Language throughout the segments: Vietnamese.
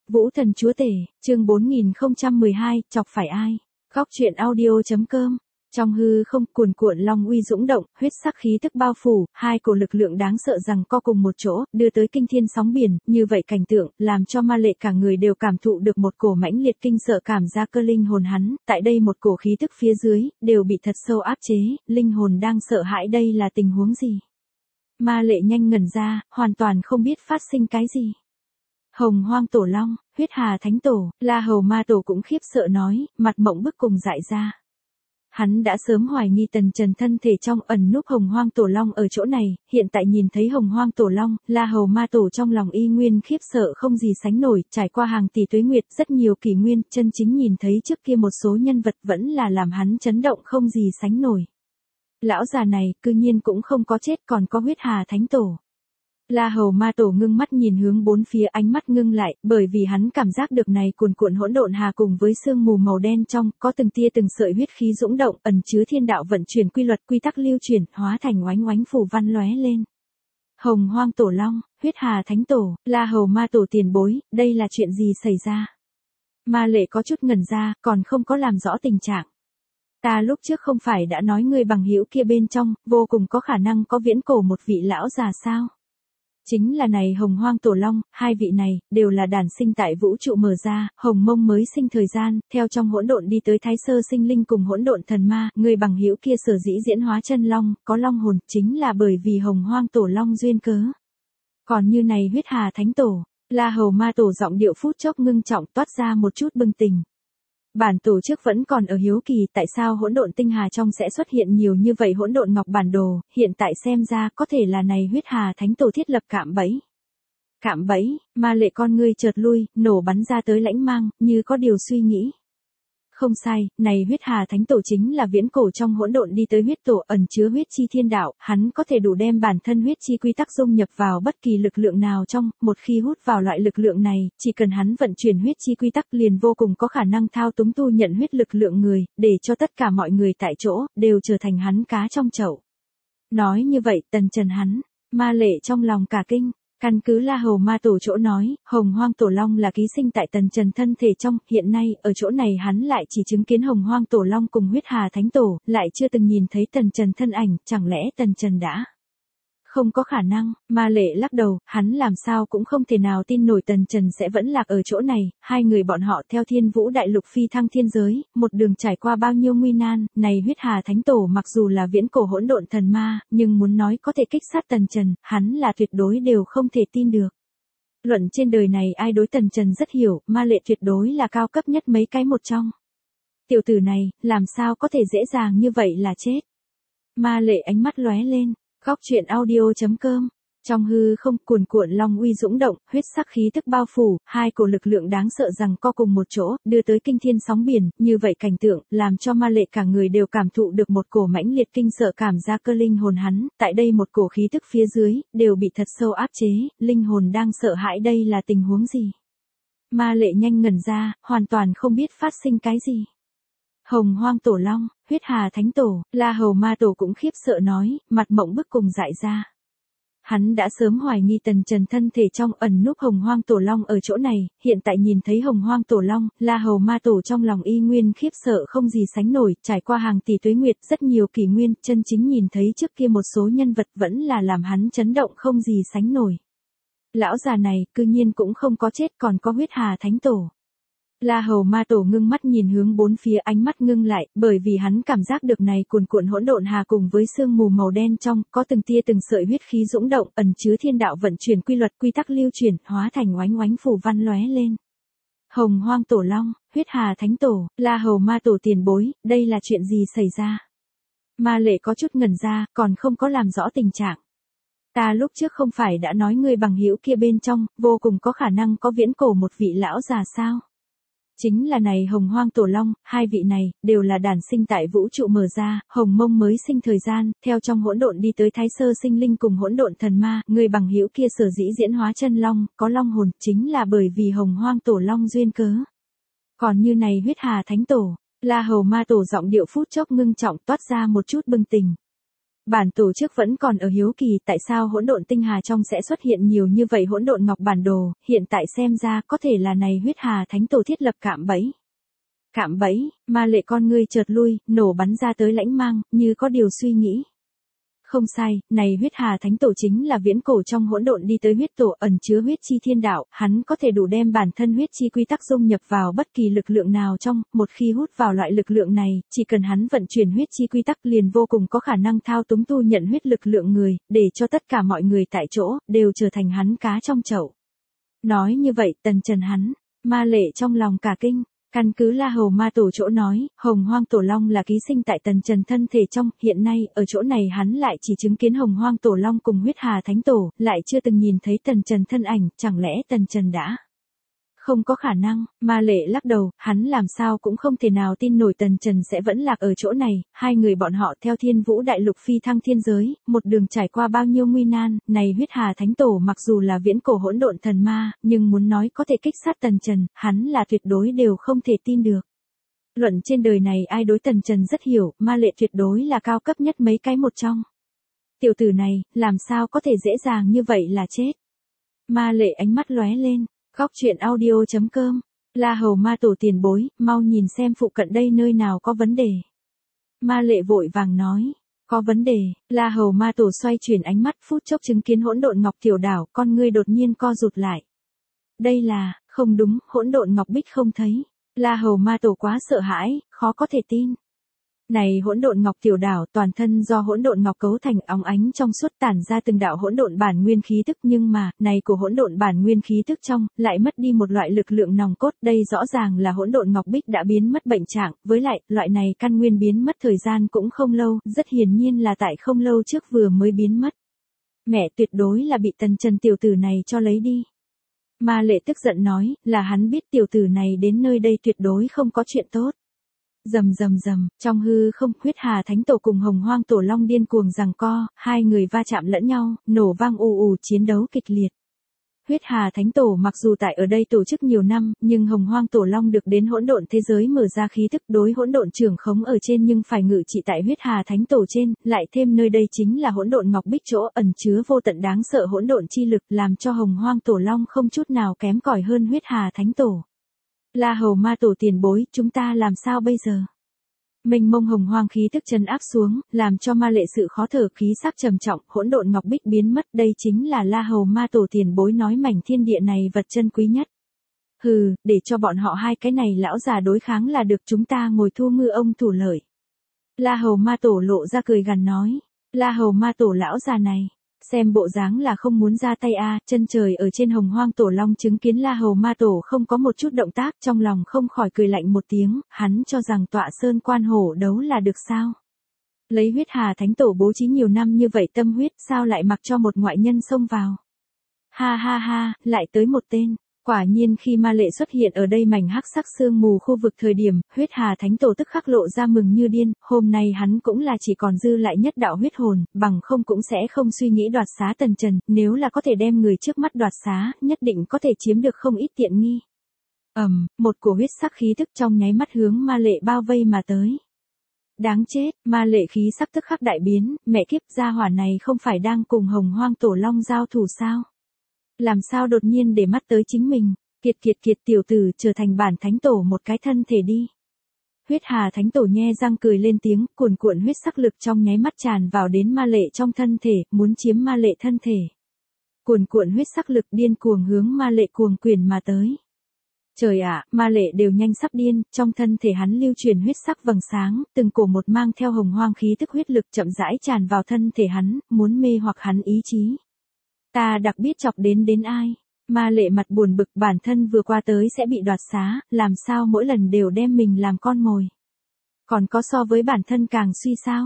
Vũ Thần Chúa Tể, chương 4012, chọc phải ai? Góc truyện audio.com. Trong hư không, cuồn cuộn long uy dũng động, huyết sắc khí tức bao phủ, hai cổ lực lượng đáng sợ rằng co cùng một chỗ, đưa tới kinh thiên sóng biển, như vậy cảnh tượng, làm cho Ma Lệ cả người đều cảm thụ được một cổ mãnh liệt kinh sợ cảm ra cơ linh hồn hắn, tại đây một cổ khí tức phía dưới, đều bị thật sâu áp chế, linh hồn đang sợ hãi đây là tình huống gì? Ma Lệ nhanh ngẩn ra, hoàn toàn không biết phát sinh cái gì. Hồng Hoang Tổ Long, Huyết Hà Thánh Tổ, La Hầu Ma Tổ cũng khiếp sợ nói, mặt mộng bức cùng dại ra. Hắn đã sớm hoài nghi Tần Trần thân thể trong ẩn núp Hồng Hoang Tổ Long ở chỗ này, hiện tại nhìn thấy Hồng Hoang Tổ Long, La Hầu Ma Tổ trong lòng y nguyên khiếp sợ không gì sánh nổi, trải qua hàng tỷ tuế nguyệt, rất nhiều kỷ nguyên, chân chính nhìn thấy trước kia một số nhân vật vẫn là làm hắn chấn động không gì sánh nổi. Lão già này, cư nhiên cũng không có chết còn có Huyết Hà Thánh Tổ. La Hầu Ma Tổ ngưng mắt nhìn hướng bốn phía, ánh mắt ngưng lại, bởi vì hắn cảm giác được này cuồn cuộn hỗn độn hà cùng với sương mù màu đen trong, có từng tia từng sợi huyết khí dũng động, ẩn chứa thiên đạo vận chuyển quy luật, quy tắc lưu chuyển, hóa thành oánh oánh phù văn lóe lên. Hồng Hoang Tổ Long, Huyết Hà Thánh Tổ, La Hầu Ma Tổ tiền bối, đây là chuyện gì xảy ra? Ma Lệ có chút ngẩn ra, còn không có làm rõ tình trạng. Ta lúc trước không phải đã nói người bằng hữu kia bên trong, vô cùng có khả năng có viễn cổ một vị lão già sao? Chính là này Hồng Hoang Tổ Long, hai vị này, đều là đản sinh tại vũ trụ mở ra, Hồng Mông mới sinh thời gian, theo trong hỗn độn đi tới Thái Sơ sinh linh cùng hỗn độn thần ma, người bằng hữu kia sở dĩ diễn hóa chân long, có long hồn, chính là bởi vì Hồng Hoang Tổ Long duyên cớ. Còn như này Huyết Hà Thánh Tổ, La Hầu Ma Tổ giọng điệu phút chốc ngưng trọng toát ra một chút bừng tỉnh. Bản tổ trước vẫn còn ở hiếu kỳ tại sao hỗn độn tinh hà trong sẽ xuất hiện nhiều như vậy hỗn độn ngọc bản đồ, hiện tại xem ra có thể là này Huyết Hà Thánh Tổ thiết lập cạm bẫy. Cạm bẫy, Ma Lệ con ngươi chợt lui, nổ bắn ra tới lãnh mang, như có điều suy nghĩ. Không sai, này Huyết Hà Thánh Tổ chính là viễn cổ trong hỗn độn đi tới huyết tổ ẩn chứa huyết chi thiên đạo, hắn có thể đủ đem bản thân huyết chi quy tắc dung nhập vào bất kỳ lực lượng nào trong, một khi hút vào loại lực lượng này, chỉ cần hắn vận chuyển huyết chi quy tắc liền vô cùng có khả năng thao túng tu nhận huyết lực lượng người, để cho tất cả mọi người tại chỗ, đều trở thành hắn cá trong chậu. Nói như vậy, Tần Trần hắn, Ma Lệ trong lòng cả kinh. Căn cứ La Hầu Ma Tổ chỗ nói, Hồng Hoang Tổ Long là ký sinh tại Tần Trần thân thể trong, hiện nay, ở chỗ này hắn lại chỉ chứng kiến Hồng Hoang Tổ Long cùng Huyết Hà Thánh Tổ, lại chưa từng nhìn thấy Tần Trần thân ảnh, chẳng lẽ Tần Trần đã? Không có khả năng, Ma Lệ lắc đầu, hắn làm sao cũng không thể nào tin nổi Tần Trần sẽ vẫn lạc ở chỗ này, hai người bọn họ theo Thiên Vũ Đại Lục phi thăng thiên giới, một đường trải qua bao nhiêu nguy nan, này Huyết Hà Thánh Tổ mặc dù là viễn cổ hỗn độn thần ma, nhưng muốn nói có thể kích sát Tần Trần, hắn là tuyệt đối đều không thể tin được. Luận trên đời này ai đối Tần Trần rất hiểu, Ma Lệ tuyệt đối là cao cấp nhất mấy cái một trong. Tiểu tử này, làm sao có thể dễ dàng như vậy là chết? Ma Lệ ánh mắt lóe lên. Góc truyện audio.com. Trong hư không, cuồn cuộn long uy dũng động, huyết sắc khí tức bao phủ, hai cổ lực lượng đáng sợ rằng co cùng một chỗ, đưa tới kinh thiên sóng biển, như vậy cảnh tượng, làm cho Ma Lệ cả người đều cảm thụ được một cổ mãnh liệt kinh sợ cảm ra cơ linh hồn hắn, tại đây một cổ khí tức phía dưới, đều bị thật sâu áp chế, linh hồn đang sợ hãi đây là tình huống gì? Ma Lệ nhanh ngẩn ra, hoàn toàn không biết phát sinh cái gì. Hồng Hoang Tổ Long, Huyết Hà Thánh Tổ, La Hầu Ma Tổ cũng khiếp sợ nói, mặt mộng bức cùng dại ra. Hắn đã sớm hoài nghi Tần Trần thân thể trong ẩn núp Hồng Hoang Tổ Long ở chỗ này, hiện tại nhìn thấy Hồng Hoang Tổ Long, La Hầu Ma Tổ trong lòng y nguyên khiếp sợ không gì sánh nổi, trải qua hàng tỷ tuế nguyệt, rất nhiều kỷ nguyên, chân chính nhìn thấy trước kia một số nhân vật vẫn là làm hắn chấn động không gì sánh nổi. Lão già này, cư nhiên cũng không có chết còn có Huyết Hà Thánh Tổ. La Hầu Ma Tổ ngưng mắt nhìn hướng bốn phía, ánh mắt ngưng lại, bởi vì hắn cảm giác được này cuồn cuộn hỗn độn hà cùng với sương mù màu đen trong, có từng tia từng sợi huyết khí dũng động, ẩn chứa thiên đạo vận chuyển quy luật, quy tắc lưu chuyển, hóa thành oánh oánh phù văn lóe lên. Hồng Hoang Tổ Long, Huyết Hà Thánh Tổ, La Hầu Ma Tổ tiền bối, đây là chuyện gì xảy ra? Ma Lệ có chút ngẩn ra, còn không có làm rõ tình trạng. Ta lúc trước không phải đã nói người bằng hữu kia bên trong, vô cùng có khả năng có viễn cổ một vị lão già sao? Chính là này Hồng Hoang Tổ Long, hai vị này, đều là đản sinh tại vũ trụ mở ra, Hồng Mông mới sinh thời gian, theo trong hỗn độn đi tới Thái Sơ sinh linh cùng hỗn độn thần ma, người bằng hữu kia sở dĩ diễn hóa chân long, có long hồn, chính là bởi vì Hồng Hoang Tổ Long duyên cớ. Còn như này Huyết Hà Thánh Tổ, La Hầu Ma Tổ giọng điệu phút chốc ngưng trọng toát ra một chút bừng tỉnh. Bản tổ chức vẫn còn ở hiếu kỳ tại sao hỗn độn tinh hà trong sẽ xuất hiện nhiều như vậy hỗn độn ngọc bản đồ, hiện tại xem ra có thể là này huyết hà thánh tổ thiết lập cạm bẫy. Cạm bẫy, ma lệ con ngươi chợt lui, nổ bắn ra tới lãnh mang, như có điều suy nghĩ. Không sai, này huyết hà thánh tổ chính là viễn cổ trong hỗn độn đi tới huyết tổ ẩn chứa huyết chi thiên đạo, hắn có thể đủ đem bản thân huyết chi quy tắc dung nhập vào bất kỳ lực lượng nào trong, một khi hút vào loại lực lượng này, chỉ cần hắn vận chuyển huyết chi quy tắc liền vô cùng có khả năng thao túng tu nhận huyết lực lượng người, để cho tất cả mọi người tại chỗ, đều trở thành hắn cá trong chậu. Nói như vậy tần trần hắn, ma lệ trong lòng cả kinh. Căn cứ La Hầu Ma Tổ chỗ nói, Hồng Hoang Tổ Long là ký sinh tại tần trần thân thể trong, hiện nay, ở chỗ này hắn lại chỉ chứng kiến Hồng Hoang Tổ Long cùng huyết hà thánh tổ, lại chưa từng nhìn thấy tần trần thân ảnh, chẳng lẽ tần trần đã... Không có khả năng, ma lệ lắc đầu, hắn làm sao cũng không thể nào tin nổi tần trần sẽ vẫn lạc ở chỗ này, hai người bọn họ theo thiên vũ đại lục phi thăng thiên giới, một đường trải qua bao nhiêu nguy nan, này huyết hà thánh tổ mặc dù là viễn cổ hỗn độn thần ma, nhưng muốn nói có thể kích sát tần trần, hắn là tuyệt đối đều không thể tin được. Luận trên đời này ai đối tần trần rất hiểu, ma lệ tuyệt đối là cao cấp nhất mấy cái một trong. Tiểu tử này, làm sao có thể dễ dàng như vậy là chết. Ma lệ ánh mắt lóe lên. Góc truyện audio.com, La Hầu Ma Tổ tiền bối, mau nhìn xem phụ cận đây nơi nào có vấn đề. Ma lệ vội vàng nói, có vấn đề, La Hầu Ma Tổ xoay chuyển ánh mắt phút chốc chứng kiến hỗn độn ngọc tiểu đảo, con ngươi đột nhiên co rụt lại. Đây là, không đúng, hỗn độn ngọc bích không thấy. La Hầu Ma Tổ quá sợ hãi, khó có thể tin. Này hỗn độn ngọc tiểu đảo toàn thân do hỗn độn ngọc cấu thành óng ánh trong suốt tản ra từng đạo hỗn độn bản nguyên khí tức nhưng mà, này của hỗn độn bản nguyên khí tức trong, lại mất đi một loại lực lượng nòng cốt, đây rõ ràng là hỗn độn ngọc bích đã biến mất bệnh trạng, với lại, loại này căn nguyên biến mất thời gian cũng không lâu, rất hiển nhiên là tại không lâu trước vừa mới biến mất. Mẹ tuyệt đối là bị tần trần tiểu tử này cho lấy đi. Ma lệ tức giận nói, là hắn biết tiểu tử này đến nơi đây tuyệt đối không có chuyện tốt. Rầm rầm rầm, trong hư không, huyết hà thánh tổ cùng Hồng Hoang Tổ Long điên cuồng giằng co, hai người va chạm lẫn nhau, nổ vang ù ù chiến đấu kịch liệt. Huyết hà thánh tổ mặc dù tại ở đây tổ chức nhiều năm, nhưng Hồng Hoang Tổ Long được đến hỗn độn thế giới mở ra khí thức đối hỗn độn trưởng khống ở trên nhưng phải ngự trị tại huyết hà thánh tổ trên, lại thêm nơi đây chính là hỗn độn ngọc bích chỗ ẩn chứa vô tận đáng sợ hỗn độn chi lực làm cho Hồng Hoang Tổ Long không chút nào kém cỏi hơn huyết hà thánh tổ. La Hầu Ma Tổ tiền bối, chúng ta làm sao bây giờ? Mênh mông hồng hoang khí tức trấn áp xuống, làm cho ma lệ sự khó thở khí sắc trầm trọng, hỗn độn ngọc bích biến mất, đây chính là La Hầu Ma Tổ tiền bối nói mảnh thiên địa này vật chân quý nhất. Hừ, để cho bọn họ hai cái này lão già đối kháng là được, chúng ta ngồi thu ngư ông thủ lợi. La Hầu Ma Tổ lộ ra cười gằn nói, La Hầu Ma Tổ lão già này. Xem bộ dáng là không muốn ra tay a, chân trời ở trên Hồng Hoang Tổ Long chứng kiến La Hầu Ma Tổ không có một chút động tác, trong lòng không khỏi cười lạnh một tiếng, hắn cho rằng tọa sơn quan hổ đấu là được sao? Lấy huyết hà thánh tổ bố trí nhiều năm như vậy tâm huyết, sao lại mặc cho một ngoại nhân xông vào? Ha ha ha, lại tới một tên. Quả nhiên khi ma lệ xuất hiện ở đây mảnh hắc sắc sương mù khu vực thời điểm, huyết hà thánh tổ tức khắc lộ ra mừng như điên, hôm nay hắn cũng là chỉ còn dư lại nhất đạo huyết hồn, bằng không cũng sẽ không suy nghĩ đoạt xá tần trần, nếu là có thể đem người trước mắt đoạt xá, nhất định có thể chiếm được không ít tiện nghi. Một cổ huyết sắc khí tức trong nháy mắt hướng ma lệ bao vây mà tới. Đáng chết, ma lệ khí sắc tức khắc đại biến, mẹ kiếp gia hỏa này không phải đang cùng Hồng Hoang Tổ Long giao thủ sao? Làm sao đột nhiên để mắt tới chính mình, kiệt tiểu tử trở thành bản thánh tổ một cái thân thể đi. Huyết hà thánh tổ nhe răng cười lên tiếng, cuồn cuộn huyết sắc lực trong nháy mắt tràn vào đến ma lệ trong thân thể, muốn chiếm ma lệ thân thể. Cuồn cuộn huyết sắc lực điên cuồng hướng ma lệ cuồng quyền mà tới. Trời ạ, ma lệ đều nhanh sắp điên, trong thân thể hắn lưu truyền huyết sắc vầng sáng, từng cổ một mang theo hồng hoang khí tức huyết lực chậm rãi tràn vào thân thể hắn, muốn mê hoặc hắn ý chí. Ta đặc biết chọc đến ai. Ma lệ mặt buồn bực, bản thân vừa qua tới sẽ bị đoạt xá, làm sao mỗi lần đều đem mình làm con mồi. Còn có so với bản thân càng suy sao?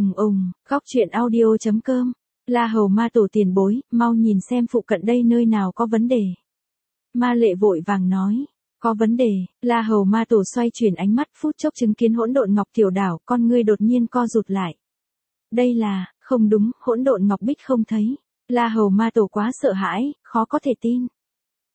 Góc truyện audio.com, La Hầu Ma Tổ tiền bối, mau nhìn xem phụ cận đây nơi nào có vấn đề. Ma lệ vội vàng nói, có vấn đề, La Hầu Ma Tổ xoay chuyển ánh mắt phút chốc chứng kiến hỗn độn ngọc tiểu đảo, con ngươi đột nhiên co rụt lại. Đây là, không đúng, hỗn độn ngọc bích không thấy. La Hầu Ma Tổ quá sợ hãi, khó có thể tin.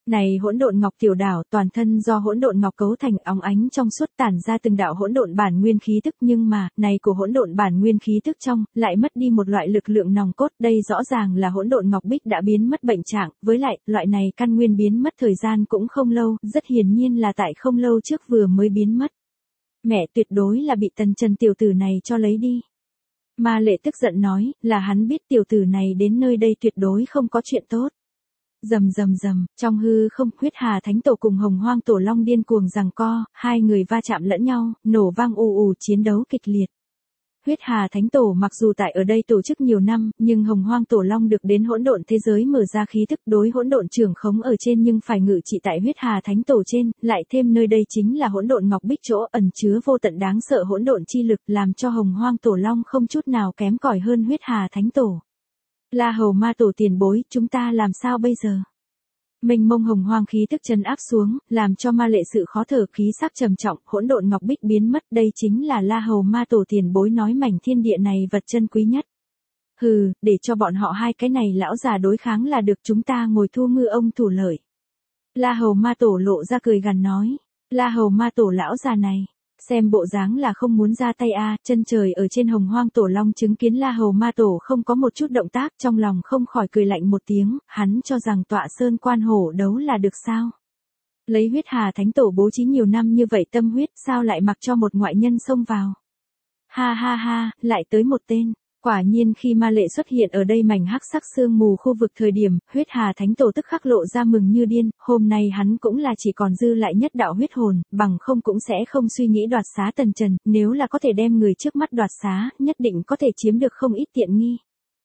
Này hỗn độn ngọc tiểu đảo, toàn thân do hỗn độn ngọc cấu thành, óng ánh trong suốt tản ra từng đạo hỗn độn bản nguyên khí tức, nhưng mà, này của hỗn độn bản nguyên khí tức trong, lại mất đi một loại lực lượng nòng cốt, đây rõ ràng là hỗn độn ngọc bích đã biến mất bệnh trạng, với lại, loại này căn nguyên biến mất thời gian cũng không lâu, rất hiển nhiên là tại không lâu trước vừa mới biến mất. Mẹ tuyệt đối là bị Tần Trần tiểu tử này cho lấy đi. Ma Lệ tức giận nói, là hắn biết tiểu tử này đến nơi đây tuyệt đối không có chuyện tốt. Rầm rầm rầm, trong hư không, Huyết Hà Thánh Tổ cùng Hồng Hoang Tổ Long điên cuồng giằng co, hai người va chạm lẫn nhau, nổ vang ù ù, chiến đấu kịch liệt. Huyết Hà Thánh Tổ mặc dù tại ở đây tổ chức nhiều năm, nhưng Hồng Hoang Tổ Long được đến hỗn độn thế giới mở ra khí thức đối hỗn độn trưởng khống ở trên nhưng phải ngự trị tại Huyết Hà Thánh Tổ trên, lại thêm nơi đây chính là hỗn độn ngọc bích chỗ ẩn chứa vô tận đáng sợ hỗn độn chi lực, làm cho Hồng Hoang Tổ Long không chút nào kém cỏi hơn Huyết Hà Thánh Tổ. La Hầu Ma Tổ tiền bối, chúng ta làm sao bây giờ? Mênh mông hồng hoang khí tức trấn áp xuống, làm cho Ma Lệ sự khó thở, khí sắc trầm trọng, hỗn độn ngọc bích biến mất, đây chính là La Hầu Ma Tổ tiền bối nói mảnh thiên địa này vật chân quý nhất. Hừ, để cho bọn họ hai cái này lão già đối kháng là được, chúng ta ngồi thu ngư ông thủ lợi. La Hầu Ma Tổ lộ ra cười gằn nói, La Hầu Ma Tổ lão già này, xem bộ dáng là không muốn ra tay a. Chân trời ở trên Hồng Hoang Tổ Long chứng kiến La Hầu Ma Tổ không có một chút động tác, trong lòng không khỏi cười lạnh một tiếng, hắn cho rằng tọa sơn quan hổ đấu là được sao? Lấy Huyết Hà Thánh Tổ bố trí nhiều năm như vậy tâm huyết, sao lại mặc cho một ngoại nhân xông vào? Ha ha ha, lại tới một tên. Quả nhiên khi Ma Lệ xuất hiện ở đây mảnh hắc sắc sương mù khu vực thời điểm, Huyết Hà Thánh Tổ tức khắc lộ ra mừng như điên, hôm nay hắn cũng là chỉ còn dư lại nhất đạo huyết hồn, bằng không cũng sẽ không suy nghĩ đoạt xá Tần Trần, nếu là có thể đem người trước mắt đoạt xá, nhất định có thể chiếm được không ít tiện nghi.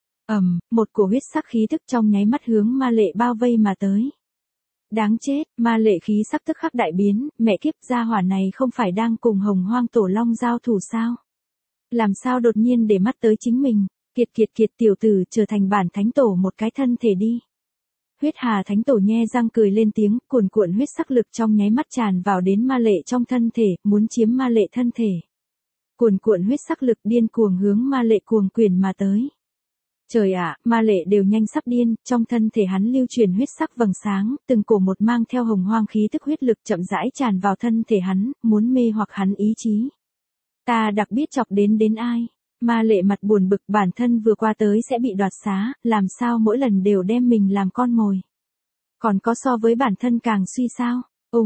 Một cổ huyết sắc khí tức trong nháy mắt hướng Ma Lệ bao vây mà tới. Đáng chết, Ma Lệ khí sắc tức khắc đại biến, mẹ kiếp, gia hỏa này không phải đang cùng Hồng Hoang Tổ Long giao thủ sao? Làm sao đột nhiên để mắt tới chính mình, kiệt tiểu tử, trở thành bản thánh tổ một cái thân thể đi. Huyết Hà Thánh Tổ nhe răng cười lên tiếng, cuồn cuộn huyết sắc lực trong nháy mắt tràn vào đến Ma Lệ trong thân thể, muốn chiếm Ma Lệ thân thể. Cuồn cuộn huyết sắc lực điên cuồng hướng Ma Lệ cuồng quyền mà tới. Trời ạ, Ma Lệ đều nhanh sắp điên, trong thân thể hắn lưu truyền huyết sắc vầng sáng, từng cổ một mang theo hồng hoang khí tức huyết lực chậm rãi tràn vào thân thể hắn, muốn mê hoặc hắn ý chí. Ta đặc biết chọc đến ai. Ma Lệ mặt buồn bực, bản thân vừa qua tới sẽ bị đoạt xá, làm sao mỗi lần đều đem mình làm con mồi. Còn có so với bản thân càng suy sao?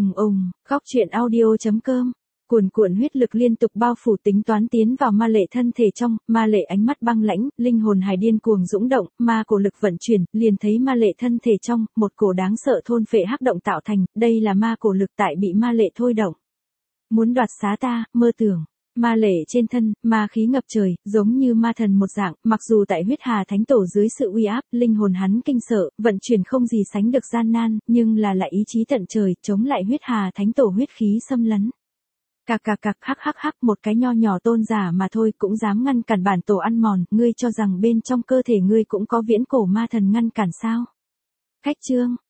Góc truyện audio.com. Cuồn cuộn huyết lực liên tục bao phủ tính toán tiến vào Ma Lệ thân thể trong, Ma Lệ ánh mắt băng lãnh, linh hồn hải điên cuồng dũng động, ma cổ lực vận chuyển, liền thấy Ma Lệ thân thể trong, một cổ đáng sợ thôn phệ hắc động tạo thành, đây là ma cổ lực tại bị Ma Lệ thôi động. Muốn đoạt xá ta, mơ tưởng. Ma Lệ trên thân, ma khí ngập trời, giống như ma thần một dạng, mặc dù tại Huyết Hà Thánh Tổ dưới sự uy áp, linh hồn hắn kinh sợ, vận chuyển không gì sánh được gian nan, nhưng là ý chí tận trời, chống lại Huyết Hà Thánh Tổ huyết khí xâm lấn. Hắc, một cái nho nhỏ tôn giả mà thôi cũng dám ngăn cản bản tổ ăn mòn, ngươi cho rằng bên trong cơ thể ngươi cũng có viễn cổ ma thần ngăn cản sao? Khách chương.